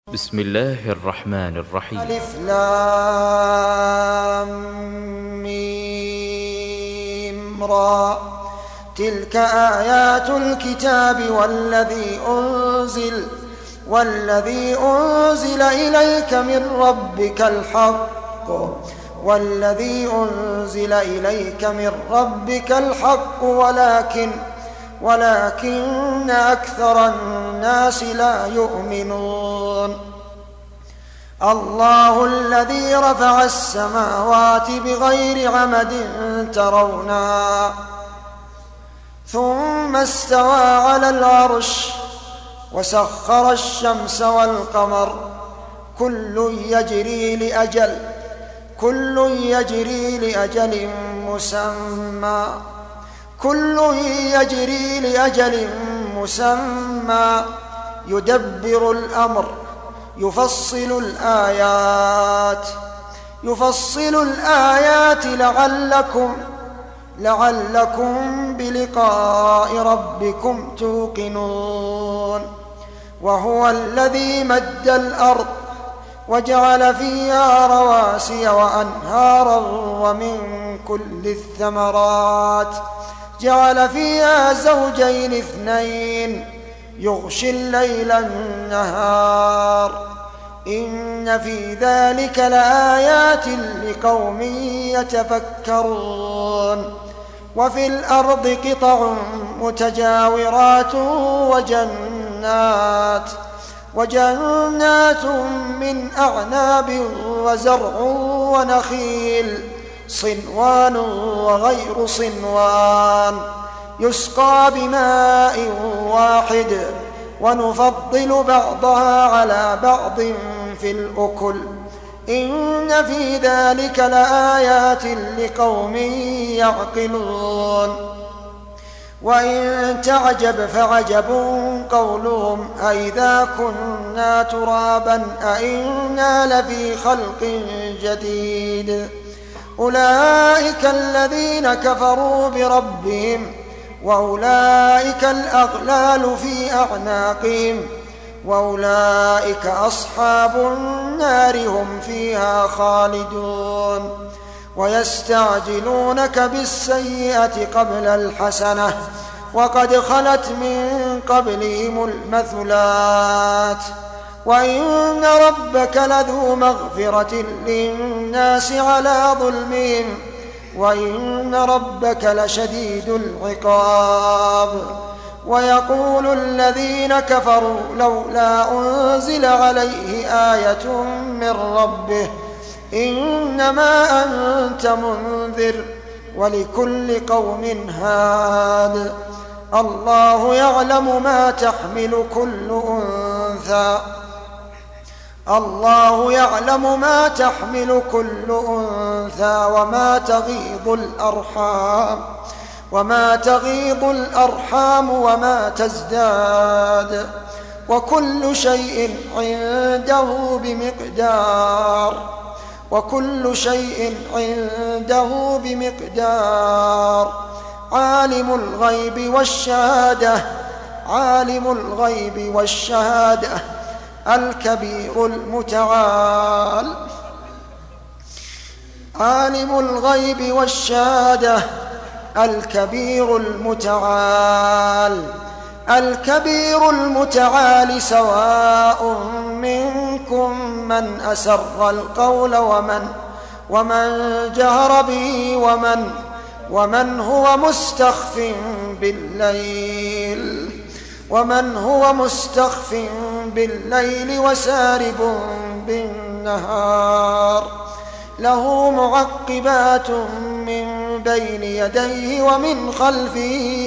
بسم الله الرحمن الرحيم. ألف لام ميم را. تلك آيات الكتاب والذي أنزل إليك من ربك الحق ولكن أكثر الناس لا يؤمنون. الله الذي رفع السماوات بغير عمد ترونها ثم استوى على العرش وسخر الشمس والقمر كل يجري لأجل مسمى يدبر الأمر يفصل الآيات لعلكم بلقاء ربكم توقنون. وهو الذي مد الأرض وجعل فيها رواسي وأنهارا ومن كل الثمرات جعل فيها زوجين اثنين يغشي الليل النهار إن في ذلك لآيات لقوم يتفكرون. وفي الأرض قطع متجاورات وجنات من أعناب وزرع ونخيل صنوان وغير صنوان يسقى بماء واحد ونفضل بعضها على بعض في الأكل إن في ذلك لآيات لقوم يعقلون. وإن تعجب فعجب قولهم أئذا كنا ترابا أئنا لفي خلق جديد أولئك الذين كفروا بربهم وأولئك الأغلال في أعناقهم وأولئك أصحاب النار هم فيها خالدون. ويستعجلونك بالسيئة قبل الحسنة وقد خلت من قبلهم المثلات وإن ربك لذو مغفرة للناس على ظلمهم وإن ربك لشديد العقاب. ويقول الذين كفروا لولا أنزل عليه آية من ربه إنما أنت منذر ولكل قوم هاد. الله يعلم ما تحمل كل أنثى وما تغيض الأرحام وما تزداد وكل شيء عنده بمقدار. عالم الغيب والشهادة الكبير المتعال سواء منكم من أسر القول ومن جهر به ومن هو مستخف بالليل وسارب بالنهار له معقبات من بين يديه ومن خلفه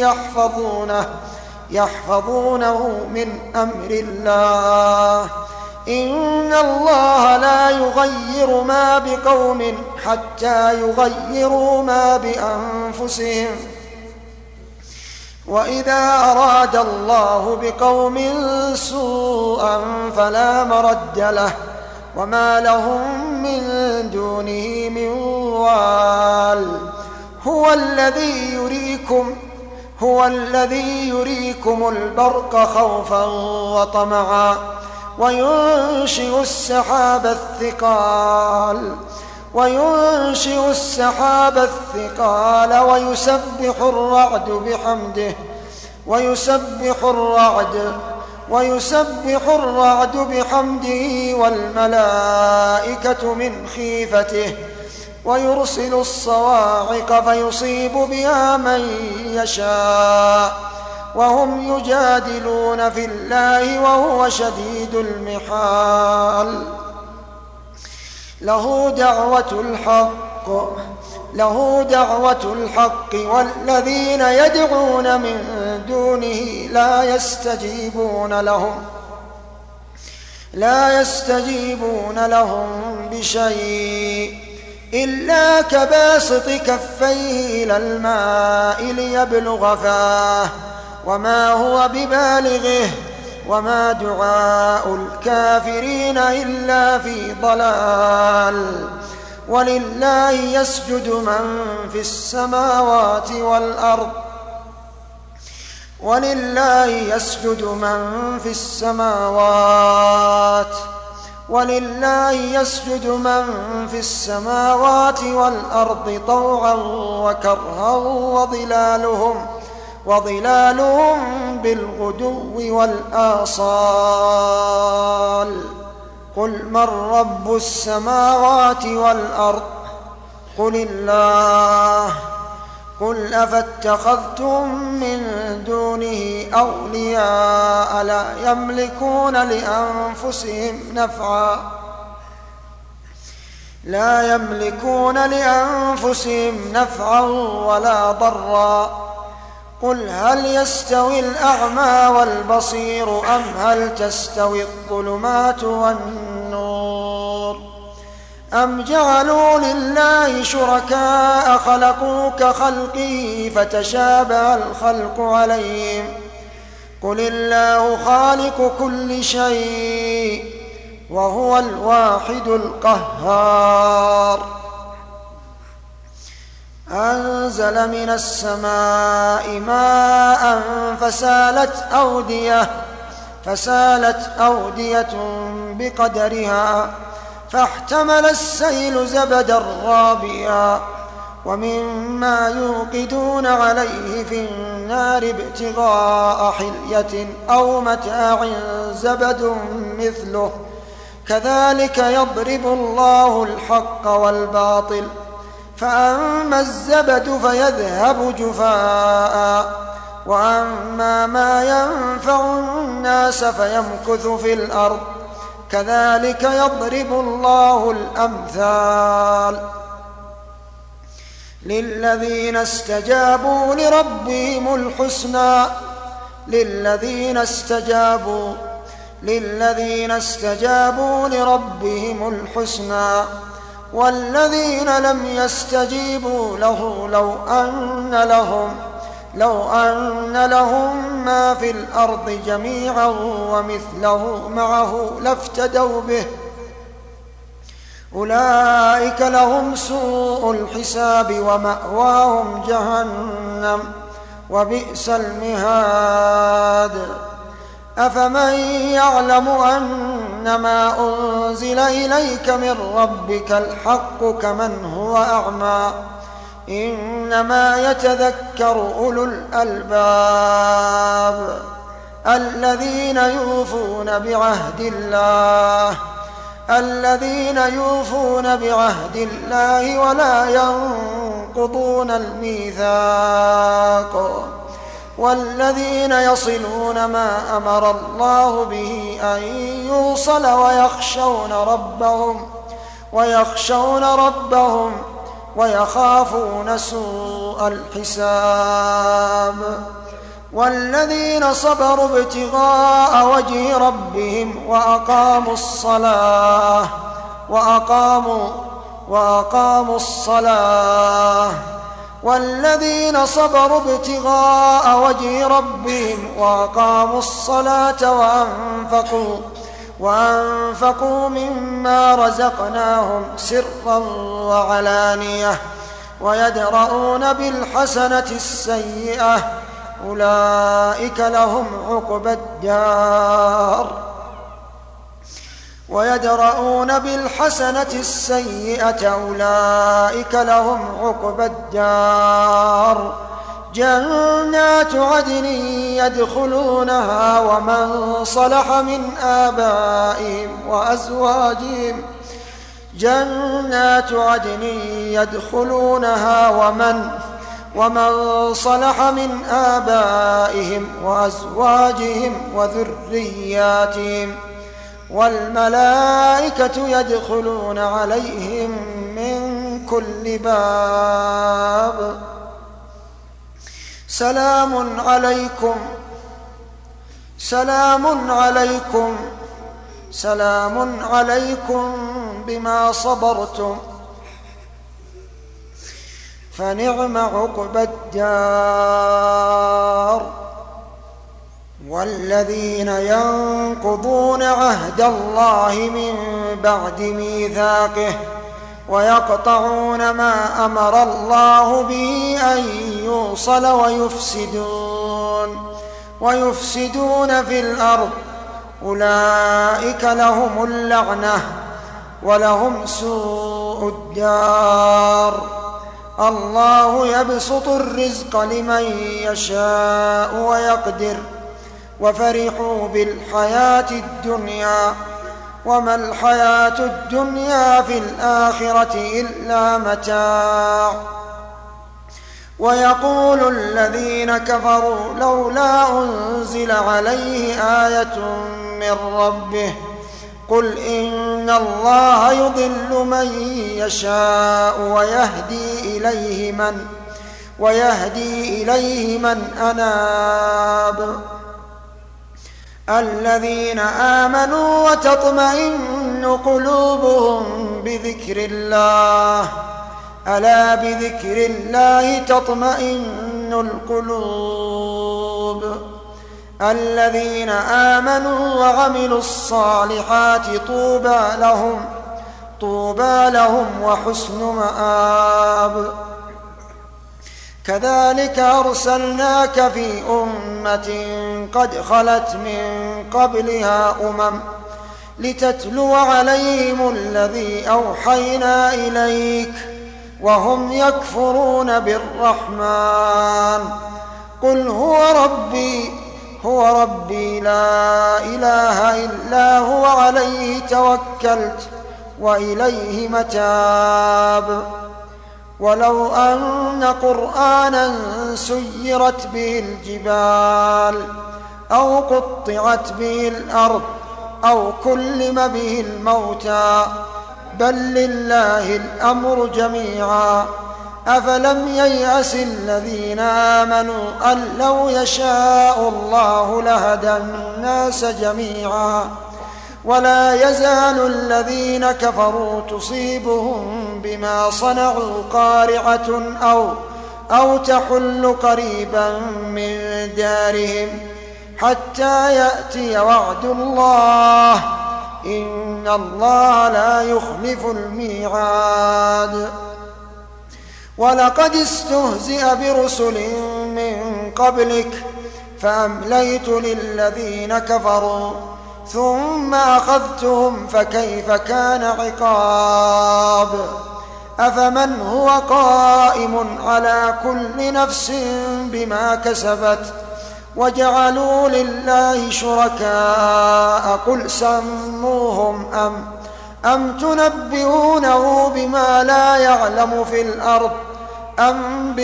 يحفظونه من أمر الله إن الله لا يغير ما بقوم حتى يغيروا ما بأنفسهم وإذا أراد الله بقوم سوءا فلا مرد له وما لهم من دونه من وال. هو الذي يريكم البرق خوفا وطمعا وينشئ السحاب الثقال ويسبح الرعد بحمده والملائكة من خيفته ويرسل الصواعق فيصيب بها من يشاء وهم يجادلون في الله وهو شديد المحال. له دعوة الحق والذين يدعون من دونه لا يستجيبون لهم بشيء إلا كباسط كفيه إلى الماء ليبلغ فاه وما هو ببالغه وما دعاء الكافرين إلا في ضلال. ولله يسجد من في السماوات والأرض طوعا وكرها وظلالهم بالغدو والآصال. قل من رب السماوات والأرض قل الله. قل أفاتخذتم من دونه أولياء لا يملكون لأنفسهم نفعا ولا ضرا. قل هل يستوي الأعمى والبصير أم هل تستوي الظلمات والنور أم جعلوا لله شركاء خلقوا كخلقه فتشابه الخلق عليهم. قل الله خالق كل شيء وهو الواحد القهار. أنزل من السماء ماء فسالت أودية بقدرها فاحتمل السيل زبدا رابيا ومما يوقدون عليه في النار ابتغاء حلية أو متاع زبد مثله كذلك يضرب الله الحق والباطل فأما الزبد فيذهب جفاء وأما ما ينفع الناس فيمكث في الأرض كذلك يضرب الله الأمثال. للذين استجابوا لربهم الحسنى والذين لم يستجيبوا له لو أن لهم ما في الأرض جميعا ومثله معه لافتدوا به أولئك لهم سوء الحساب ومأواهم جهنم وبئس المهاد. أفمن يعلم أنما أنزل إليك من ربك الحق كمن هو أعمى إنما يتذكر أولو الألباب الذين يوفون بعهد الله ولا ينقضون الميثاق والذين يصلون ما أمر الله به أن يوصل ويخشون ربهم ويخافون سوء الحساب. والذين صبروا ابتغاء وجه ربهم وأقاموا الصلاة وأنفقوا مما رزقناهم سرا وعلانية ويدرؤون بالحسنة السيئة أولئك لهم عقبى الدار ويدرؤون بالحسنة السيئة أولئك لهم عقبى الدار جنات عدن يدخلونها ومن صلح من آبائهم وأزواجهم جنات عدن يدخلونها ومن صلح من آبائهم وأزواجهم وذرياتهم والملائكة يدخلون عليهم من كل باب سلام عليكم بما صبرتم فنعم عقبى الدار والذين ينقضون عهد الله من بعد ميثاقه ويقطعون ما أمر الله به أن يوصل ويفسدون في الأرض أولئك لهم اللعنة ولهم سوء الدار الله يبسط الرزق لمن يشاء ويقدر وفرحوا بالحياة الدنيا وما الحياة الدنيا في الآخرة إلا متاع ويقول الذين كفروا لولا أنزل عليه آية من ربه قل إن الله يضل من يشاء ويهدي إليه من أناب الذين آمنوا وتطمئن قلوبهم بذكر الله ألا بذكر الله تطمئن القلوب الذين آمنوا وعملوا الصالحات طوبى لهم وحسن مآب كذلك أرسلناك في أمة قد خلت من قبلها لتتلو عليهم الذي أوحينا إليك وهم يكفرون بالرحمن قل هو ربي لا إله إلا هو عليه توكلت وإليه متاب ولو أن قرآنا سيرت به الجبال أو قطعت به الأرض أو كلم به الموتى بل لله الأمر جميعا أفلم ييأس الذين آمنوا أن لو يشاء الله لهدى الناس جميعا ولا يزال الذين كفروا تصيبهم بما صنعوا قارعة أو تحل قريبا من دارهم حتى يأتي وعد الله إن الله لا يخلف الميعاد ولقد استهزئ برسل من قبلك فأمليت للذين كفروا ثم أخذتهم فكيف كان عقاب أفمن هو قائم على كل نفس بما كسبت وجعلوا لله شركاء قل سموهم أم تنبئونه بما لا يعلم في الأرض أم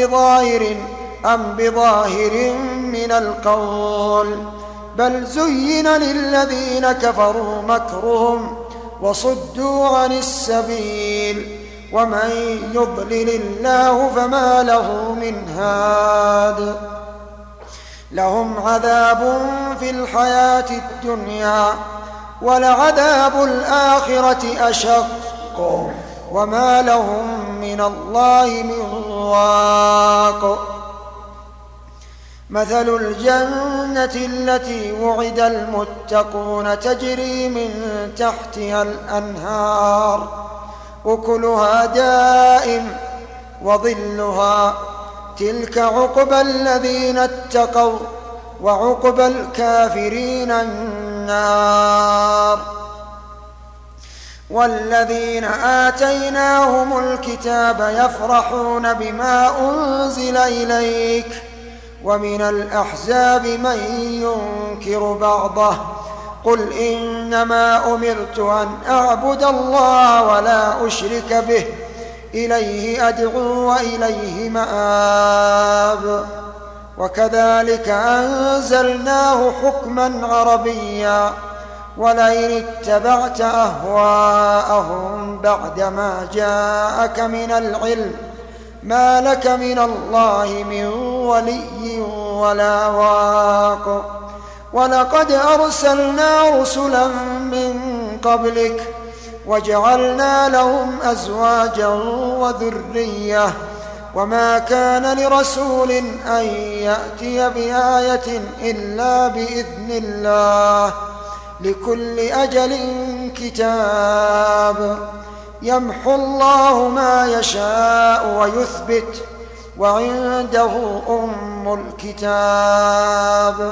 بظاهر من القول بل زين للذين كفروا مكرهم وصدوا عن السبيل ومن يضلل الله فما له من هاد لهم عذاب في الحياة الدنيا ولعذاب الآخرة أشق وما لهم من الله من واق مثل الجنة التي وعد المتقون تجري من تحتها الأنهار أكلها دائم وظلها تلك عقبى الذين اتقوا وعقبى الكافرين النار والذين آتيناهم الكتاب يفرحون بما أنزل إليك ومن الأحزاب من ينكر بعضه قل إنما أمرت أن أعبد الله ولا أشرك به إليه أدعو وإليه مآب وكذلك أنزلناه حكما عربيا ولئن اتبعت أهواءهم بعدما جاءك من العلم ما لك من الله من ولي ولا واق ولقد أرسلنا رسلا من قبلك وجعلنا لهم أزواجا وذرية وما كان لرسول أن يأتي بآية إلا بإذن الله لكل أجل كتاب يمحو الله ما يشاء ويثبت وعنده أم الكتاب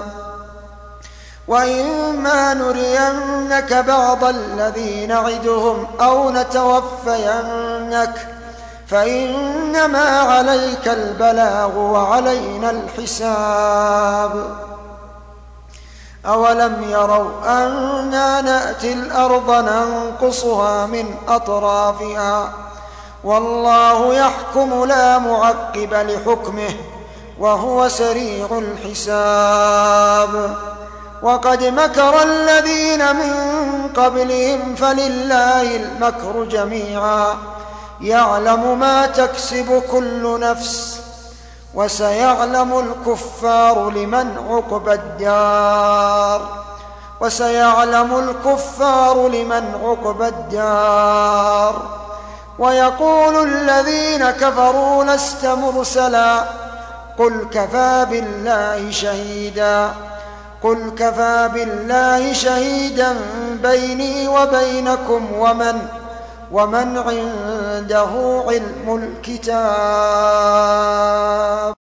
وإما نرينك بعض الذي نعدهم أو نتوفينك فإنما عليك البلاغ وعلينا الحساب أولم يروا أنا نأتي الأرض ننقصها من أطرافها والله يحكم لا معقب لحكمه وهو سريع الحساب وقد مكر الذين من قبلهم فلله المكر جميعا يعلم ما تكسب كل نفس وسيعلم الكفار لمن عقبى الدار ويقول الذين كفروا لست مرسلا قل كفى بالله شهيدا بيني وبينكم ومن عنده علم الكتاب.